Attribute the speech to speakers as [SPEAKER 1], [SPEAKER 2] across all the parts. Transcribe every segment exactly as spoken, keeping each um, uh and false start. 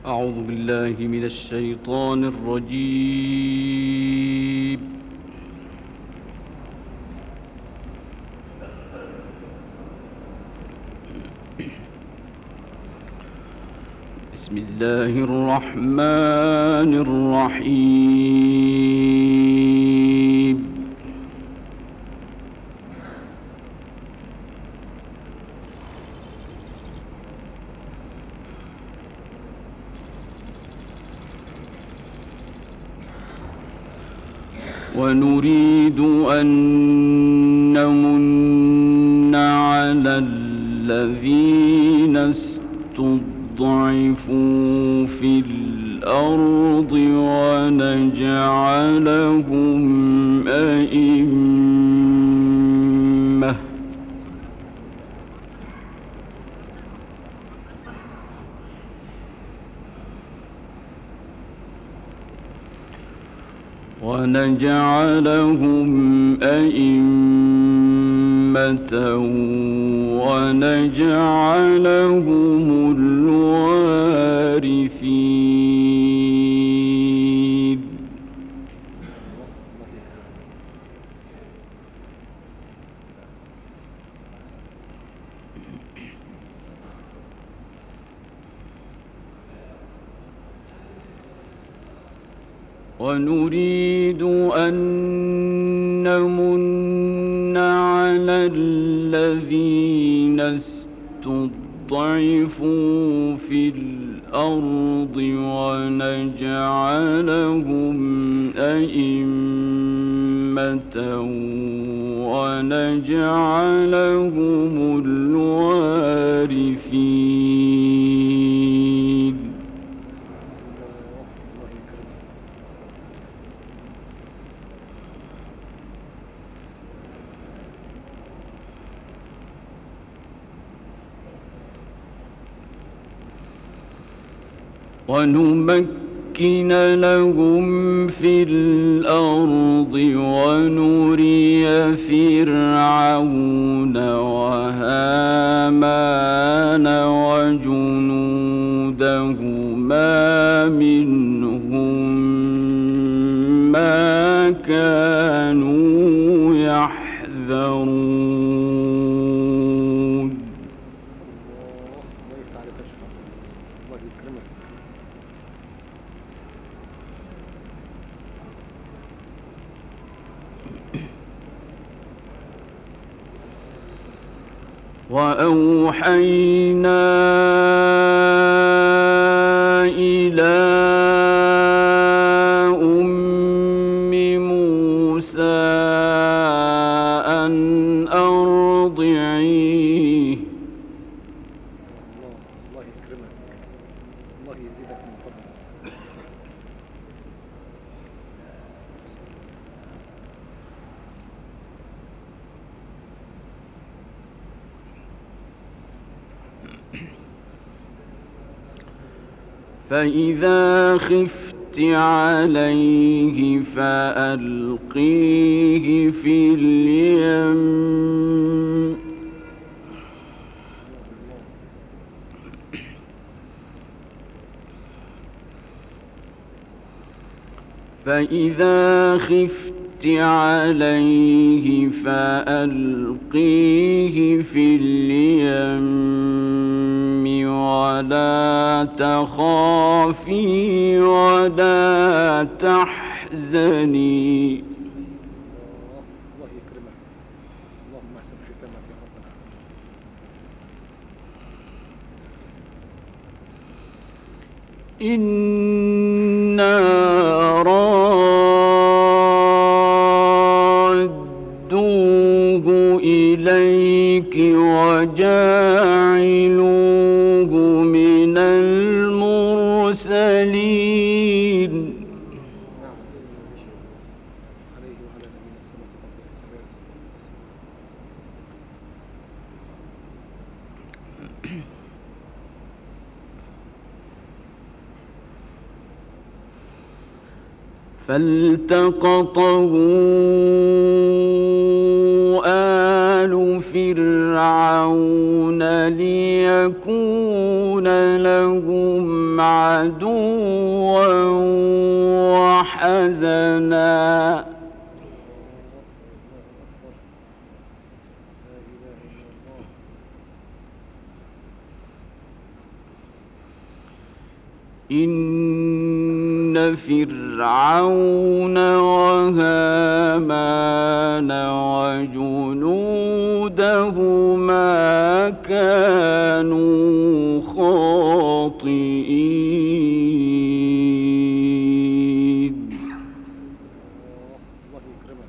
[SPEAKER 1] أعوذ بالله من الشيطان الرجيم. بسم الله الرحمن الرحيم. ونريد أن نمن على الذين استضعفوا في الأرض ونجعلهم أئمة ونجعلهم أئمة ونجعلهم الوارثين. ونريد أن نمن على الذين استضعفوا في الأرض ونجعلهم أئمة ونجعلهم الوارثين. ونمكن لهم في الأرض ونري فرعون وهامان وجنودهما منهم ما كانوا يحذرون. وأوحينا إلى أم موسى أن أرضعيه
[SPEAKER 2] الله يكرمك، الله يزيدك من فضله.
[SPEAKER 1] فإذا خفت عليه فألقيه في اليم فإذا خفت عليه فألقيه في اليم ولا تخافي ولا تحزني.
[SPEAKER 2] الله يكرمك، اللهم احسن ختامك يا رب
[SPEAKER 1] إنا
[SPEAKER 2] العالمين.
[SPEAKER 1] رادوه إليك وجاعلوه من المرسلين.
[SPEAKER 2] نعم، عليه وعلى نبينا الصلاة والسلام.
[SPEAKER 1] فالتقطه آل فرعون ليكون لهم عدوا وحزنا إن فرعون وهامان وجنودهما كانوا خاطئين.
[SPEAKER 2] الله يكرمك.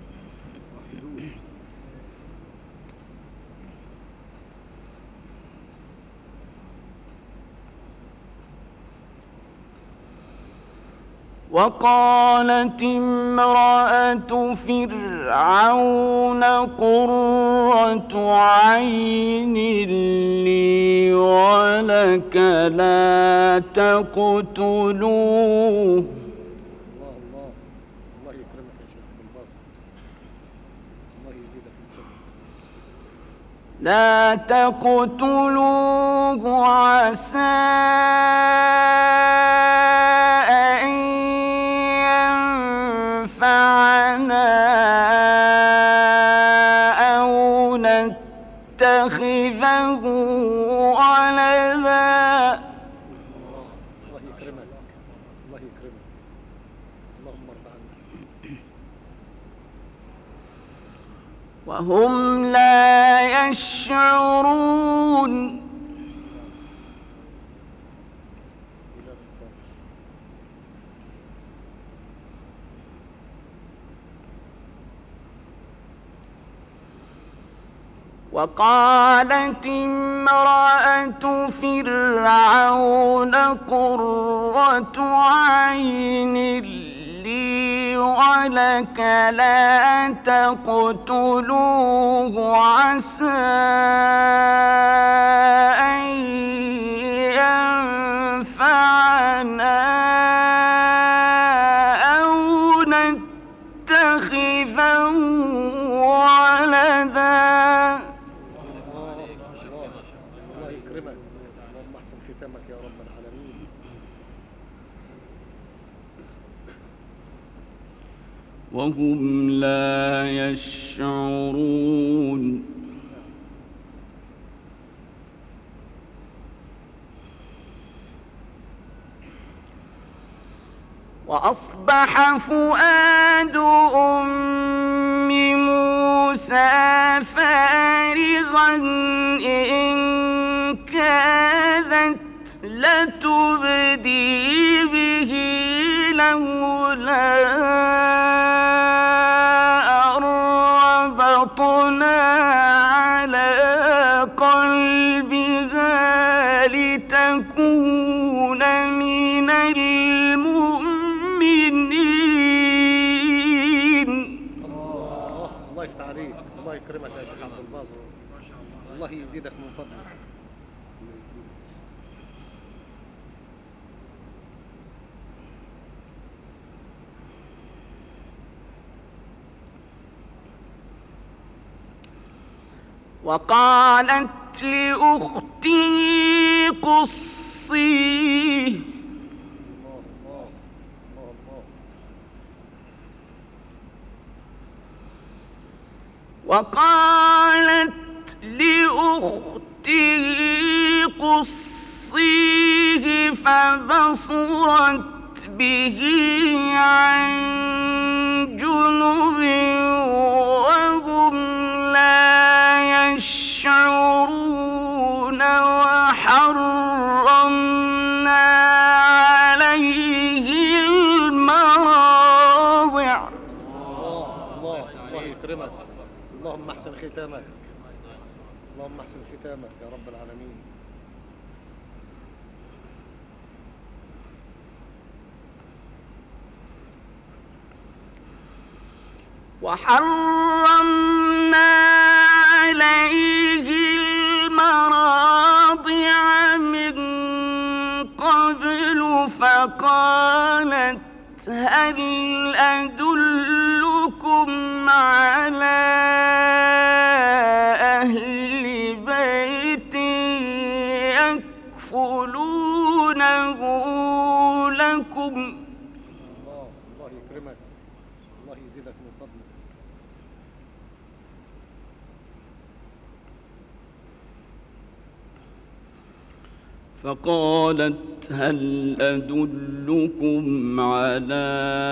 [SPEAKER 1] وقالت امرأة فرعون قرة عين لي ولك لا تقتلوه
[SPEAKER 2] الله الله الله يكرمك يا شيخ بالباسط. الله يزيدك من فضلك.
[SPEAKER 1] لا تقتلوه عسى أن ينفعنا أو نتخذه ولدا.
[SPEAKER 2] الله يكرمك الله يكرمك. اللهم ارضى عنك.
[SPEAKER 1] وهم لا يشعرون. وقالت امرأة فرعون قرة عين لي ولك لا تقتلوه عسى أن ينفعنا أو نتخذه ولدا.
[SPEAKER 2] الله يكرمك. اللهم احسن ختامك يا رب العالمين.
[SPEAKER 1] وهم لا يشعرون. وأصبح فؤاد أم موسى فارغا إن كادت لتبدي به لولا أن ربطنا على قلبها لتكون من المؤمنين.
[SPEAKER 2] الله الله يفتح عليك. الله يكرمك يا شيخ عبد الباسط. الله يزيدك من فضلك.
[SPEAKER 1] وقالت لأخته قصيه
[SPEAKER 2] الله الله الله الله.
[SPEAKER 1] وقالت لأخته قصيه فبصرت به عن جنب وهم لا يشعرون. وحرمنا عليه المراضع.
[SPEAKER 2] الله الله الله يكرمك. اللهم احسن ختامك. اللهم احسن ختامك يا رب العالمين.
[SPEAKER 1] وحرمنا عليه المراضع من قبل فقالت هل أدلكم على يدخلونه لكم.
[SPEAKER 2] الله الله يكرمك، الله يزيدك من فضله.
[SPEAKER 1] فقالت هل أدلكم على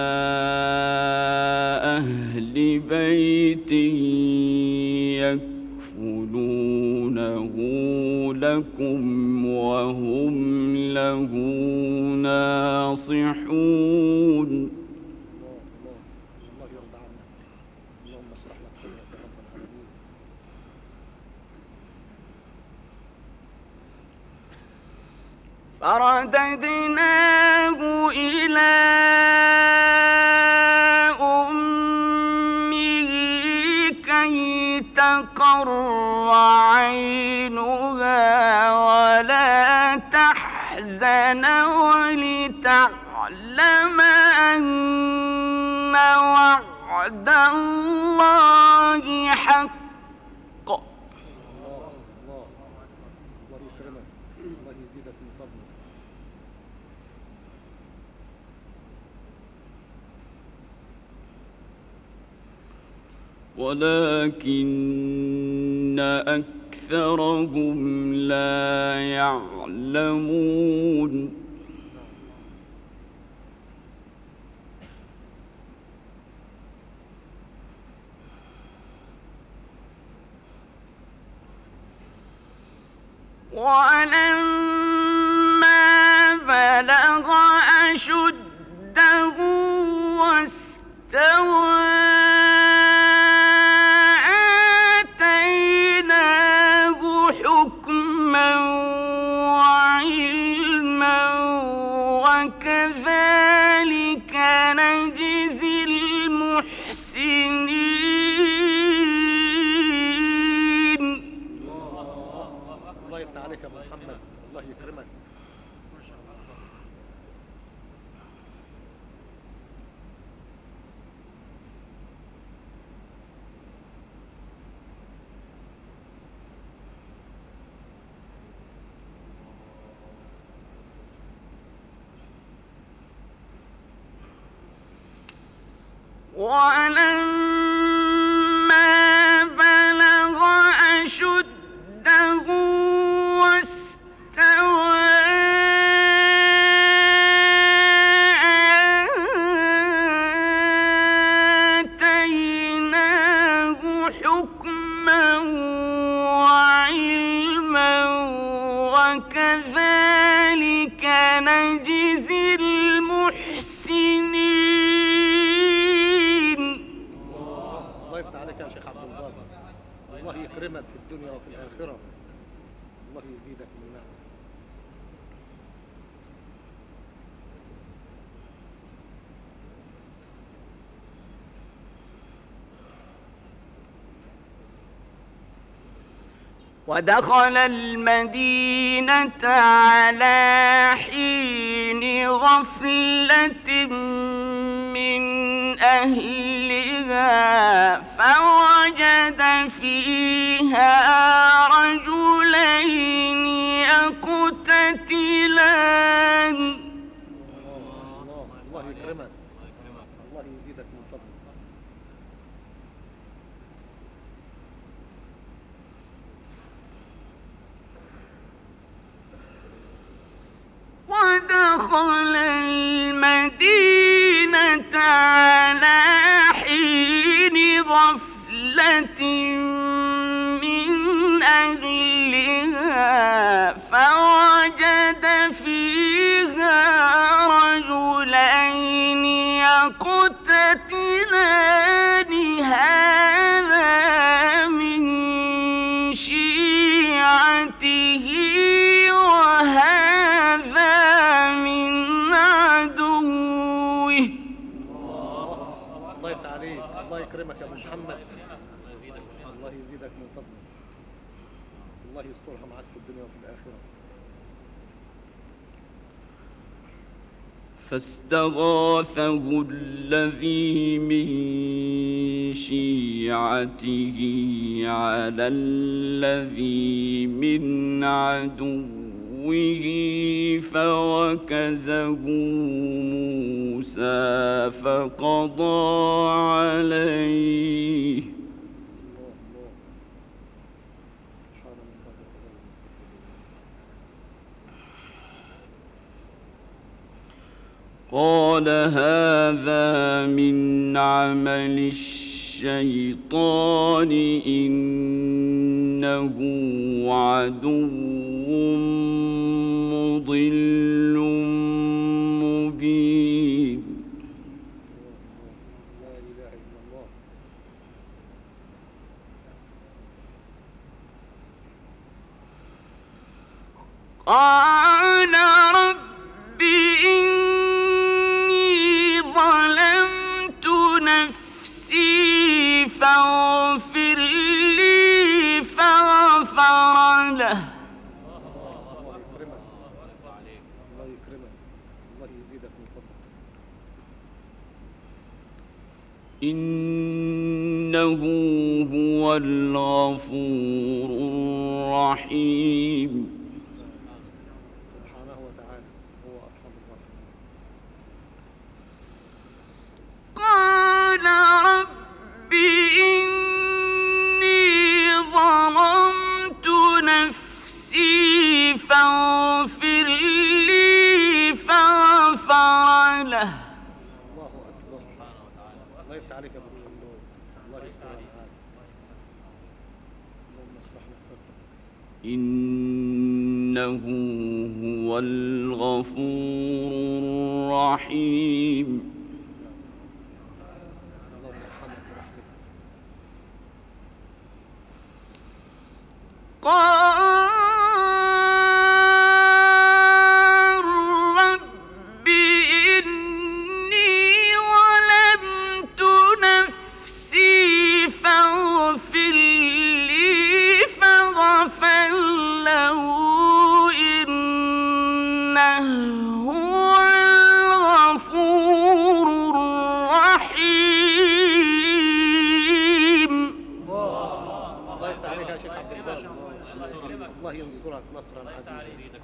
[SPEAKER 1] أهل بيت يكفلونه لكم وهم له ناصحون.
[SPEAKER 2] الله الله الله يرضى عنك، اللهم اشرح لك صدرك يا رب العالمين.
[SPEAKER 1] فرددناه إلى أمه كي تقر عينها ولا تحزن ولتعلم أن وعد الله حق.
[SPEAKER 2] الله الله الله يكرمك، الله يزيدك من فضله.
[SPEAKER 1] ولكن أكثرهم لا يعلمون. ولما بلغ أشده واستوى آتيناه حكما وعلما وكذلك نجزي المحسنين.
[SPEAKER 2] الله يفتح عليك يا ابو محمد، الله يكرمك.
[SPEAKER 1] ولما بلغ أشده واستوى آتيناه حكما وعلما وكذلك نجزي المحسنين.
[SPEAKER 2] الله يفتح عليك يا شيخ عبد الباسط، الله يكرمك في الدنيا وفي الآخرة، الله يزيدك من نعمه.
[SPEAKER 1] ودخل المدينة على حين غفلة من أهلها فوجد فيها رجلين يقتتلان.
[SPEAKER 2] الله الله يكرمك، الله يزيدك من فضله.
[SPEAKER 1] ودخل المدينة على حين غفلة من أهلها فوجد فيها رجلين يقتتلان هذا من شيعته وهذا من عدوه.
[SPEAKER 2] الله يفتح عليك، الله يكرمك يا ابو محمد، الله يزيدك من فضله، الله يسترها معك في الدنيا وفي الآخرة.
[SPEAKER 1] فاستغاثه الذي من شيعته على الذي من عدوه فوكزه موسى فقضى عليه قال هذا من عمل الشيطان إنه عدو مضل مبين قال رب إني ظلمت نفسي فاغفر لي فغفر له
[SPEAKER 2] الله يكرمك الله يكرمك الله يزيدك من فضلك
[SPEAKER 1] إنه هو الغفور الرحيم
[SPEAKER 2] سبحانه وتعالى هو أرحم الراحمين
[SPEAKER 1] قال رب إني ظلمت نفسي فاغفر لي فغفر له
[SPEAKER 2] الله أكبر الله يفتح عليك يا أبو محمد الله يفتح عليك اللهم اشرح لك صدرك
[SPEAKER 1] إنه هو الغفور الرحيم
[SPEAKER 2] اللهم ارحمك برحمتك
[SPEAKER 1] قال رب إني ظلمت نفسي فاغفر لي فغفر له إنه هو الغفور الرحيم
[SPEAKER 2] الله يفتح عليك يا شيخ عبد الباسط الله ينصرك نصرا عزيزا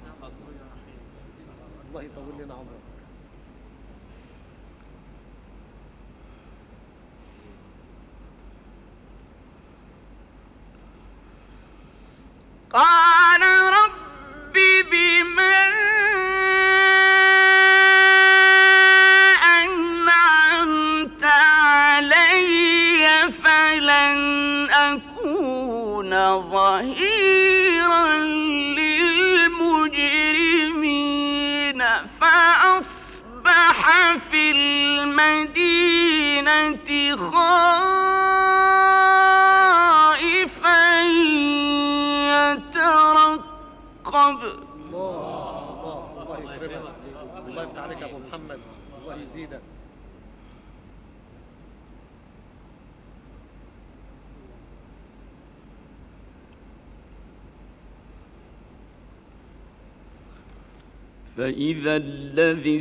[SPEAKER 2] الله يطول لنا عمرك
[SPEAKER 1] قال رب بما أنعمت علي فلن أكون ظهيرا للمجرمين فأصبح في المدينة خائفا يترقب
[SPEAKER 2] الله الله الله يكرمك الله يفتح عليك يا ابو محمد الله يزيدك
[SPEAKER 1] فإذا الذي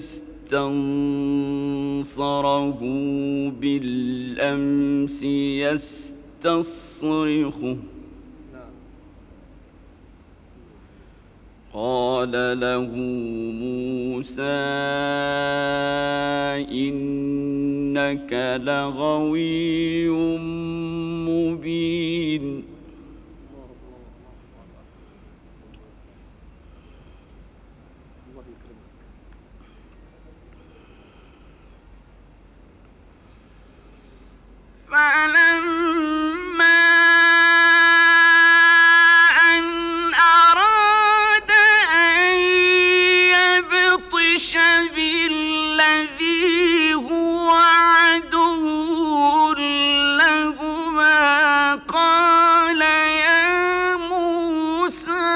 [SPEAKER 1] استنصره بالأمس يستصرخه قال له موسى إنك لغوي مبين
[SPEAKER 2] الله يكرمك
[SPEAKER 1] فلما أن أراد أن يبطش بالذي هو عدو لهما قال يا موسى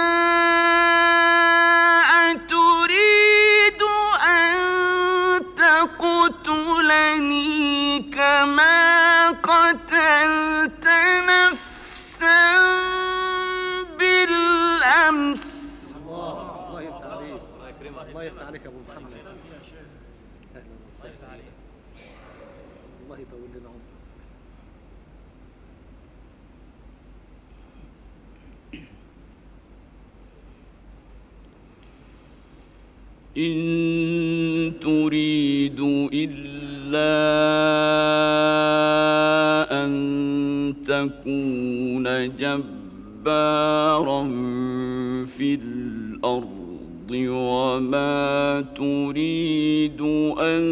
[SPEAKER 1] أتريد أن تقتلني كما قتلت نفسا بالأمس
[SPEAKER 2] الله الله يفتح عليك الله يفتح عليك يا ابو محمد اهلا وسهلا الله يطول لنا عمرك
[SPEAKER 1] إن تريد إلا أن تكون جبارا في الأرض وما تريد أن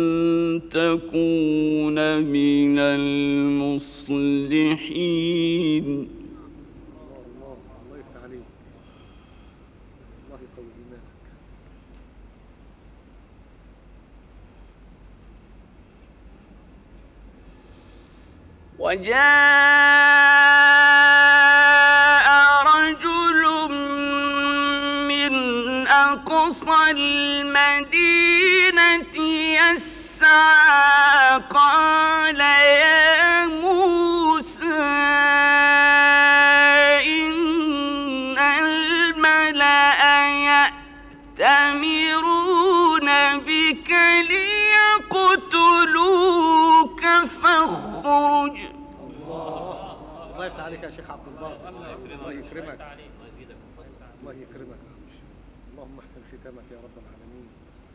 [SPEAKER 1] تكون من المصلحين.
[SPEAKER 2] الله الله الله يفتح عليك. الله يقوي إيمانك.
[SPEAKER 1] وجاء رجل من أقصى المدينة يسعى قال يا موسى إن الملأ يأتمرون بك ليقتلوك فاخرج.
[SPEAKER 2] الله يفتح عليك يا شيخ عبد الباسط. الله يكرمك. الله يكرمك. اللهم احسن ختامك يا رب العالمين.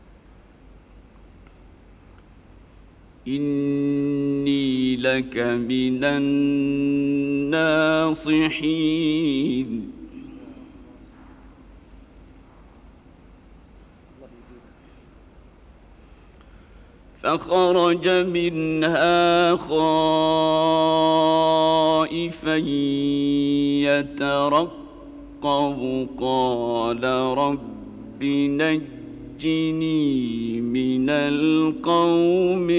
[SPEAKER 1] إني لك من الناصحين. فخرج منها خائفا يترقب قال رب نجني من القوم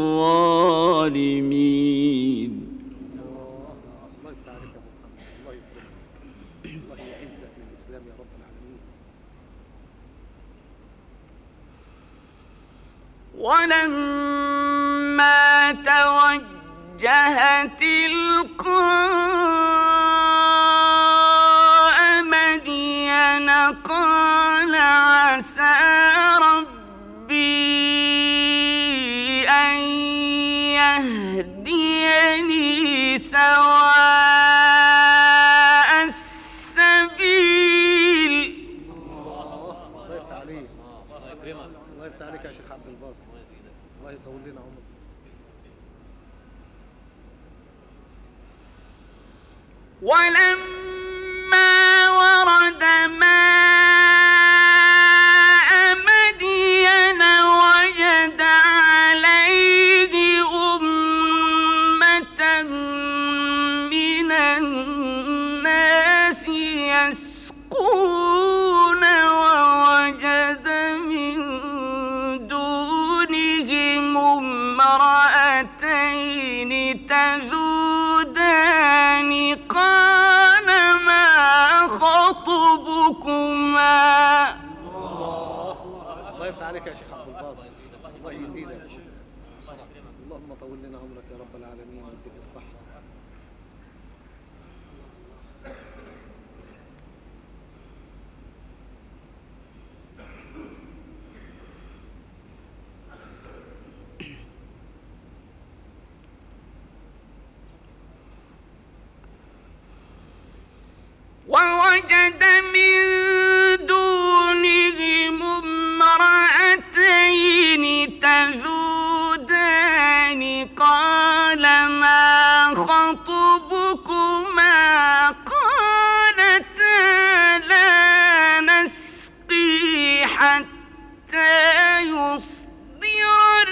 [SPEAKER 1] الظالمين.
[SPEAKER 2] الله يفتح عليك يا محمد. الله يكرمك. الله يعزك للإسلام يا رب العالمين.
[SPEAKER 1] ولما توجه تلقاء مدين قال عسى ربي أن يهديني سواء السبيل.
[SPEAKER 2] الله يفتح عليك. الله يفتح عليك يا شيخ عبد الباسط. الله يطول لنا عمرك.
[SPEAKER 1] ولما ورد ماء مدين وجد عليه أمة من الناس يسقون ووجد من دونهم امرأتين تذودان قال ما خطبكما.
[SPEAKER 2] الله يفتح عليك يا شيخ عبد الباسط. الله يزيدك. اللهم طول لنا عمرك يا رب العالمين ويديك الصحة.
[SPEAKER 1] ووجد من دونهم امرأتين تذودان قال ما خطبكما قالتا لا نسقي حتى يصدر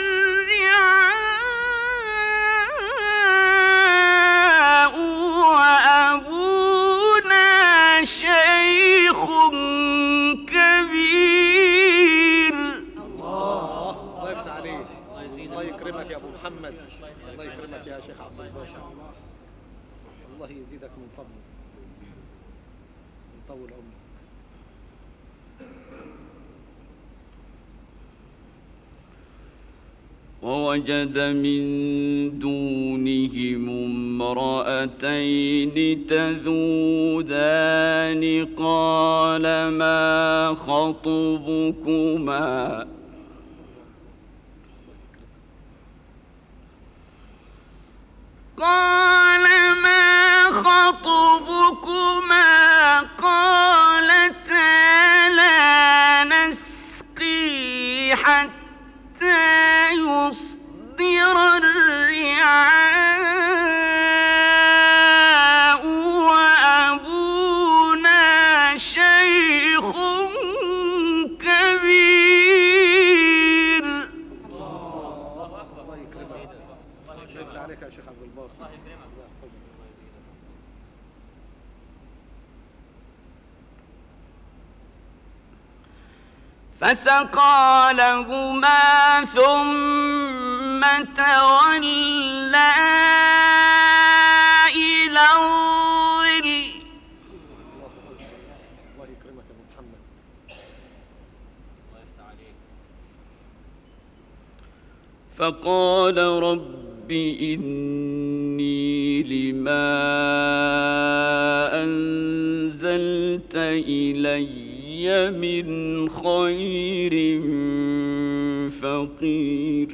[SPEAKER 1] الرعاء وأبونا شيخ كبير.
[SPEAKER 2] الله الله يفتح عليك. الله يكرمك يا ابو محمد. الله يكرمك يا شيخ عبد الباسط. الله يزيدك من فضله. يطول عمرك.
[SPEAKER 1] ووجد من دونهم امرأتين تذودان قال ما خطبكما قال ما خطبكما قالتا لا نسقي فسقى لهما ثم تولى إلى الظل.
[SPEAKER 2] الله يكرمك يا أبو محمد.
[SPEAKER 1] فقال رب إني لما أنزلت إلي من خير فقير.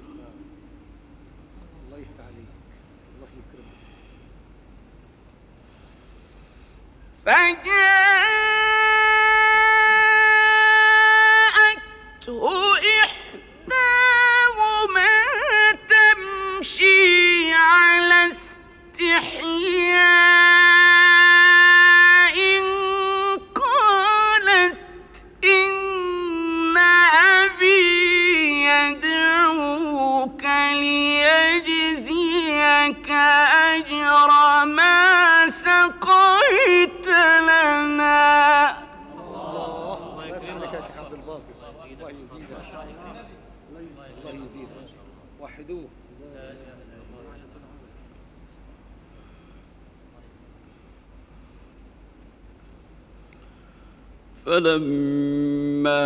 [SPEAKER 2] الله يفتح عليك. الله يكرمك.
[SPEAKER 1] فجاءته إحداهما تمشي على استحياء قالت إن أبي يدعوك ليجزيك أجر ما سقيت لنا.
[SPEAKER 2] الله يكرمك يا شيخ عبد الباسط. الله يزيدك. الله يزيدك. وحدوه.
[SPEAKER 1] فلما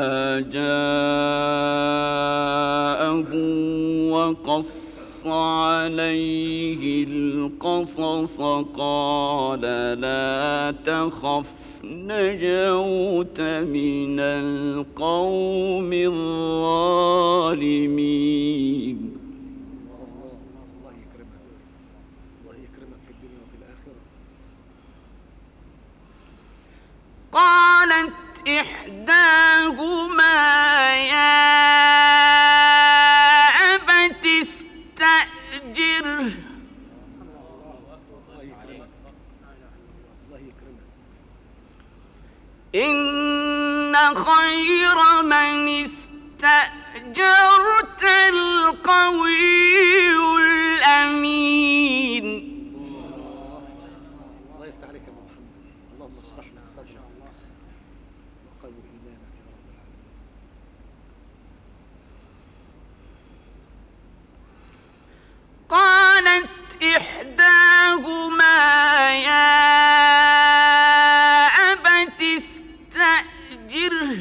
[SPEAKER 1] جاءه وقص عليه القصص قال لا تخف نجوت من القوم الظالمين.
[SPEAKER 2] الله يكرمك. الله يكرمك في الدنيا وفي الآخرة.
[SPEAKER 1] قالت إحداهما يا أبت استأجره
[SPEAKER 2] الله يكرمك. الله يكرمك.
[SPEAKER 1] إن خير من استأجرت القوي الأمين.
[SPEAKER 2] الله يفتح عليك يا أبو محمد. اللهم اشرح لك صدرك وقوي إيمانك يا رب العالمين.
[SPEAKER 1] قالت إحداهما يا أبت استأجره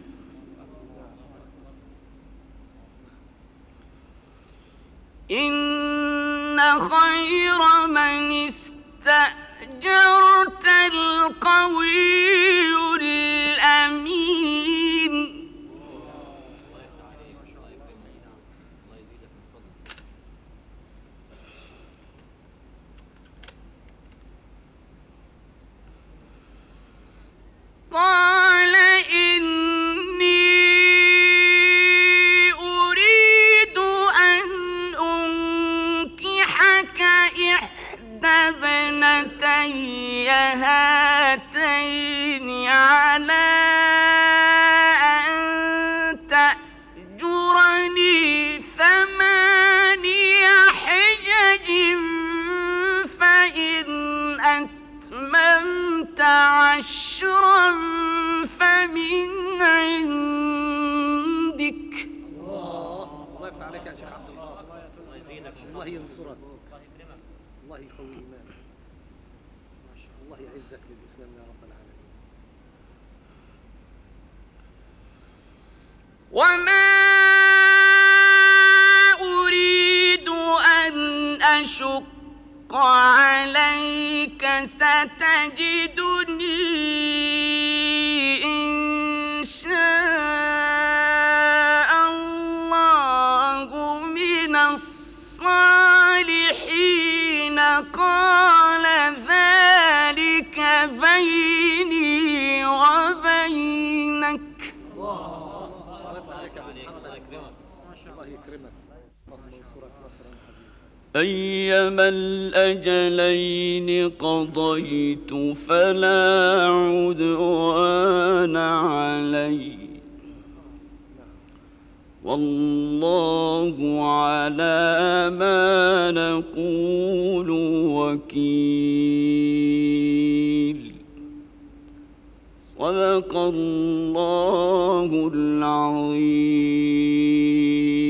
[SPEAKER 1] إن خير من استأجرت القوي الأمين. قال إني أريد أن أنكحك إحدى ابنتي هاتين على أن تأجرني ثماني حجج فإن أتممت عشرا فمن عندك.
[SPEAKER 2] الله الله يفتح عليك يا شيخ عبد الباسط. الله يزيدك. الله ينصرك. الله يقوي إيمانك. الله يعزك للإسلام يا رب العالمين.
[SPEAKER 1] وما أريد أن أشق عليك ستجدني إن شاء الله من الصالحين. قال ذلك بيني وبينك.
[SPEAKER 2] الله يفتح عليك يا أبو محمد. الله يكرمك. اللهم انصرك نصرا عزيزا.
[SPEAKER 1] أيما الأجلين قضيت فلا عدوان علي والله على ما نقول وكيل. صدق الله العظيم.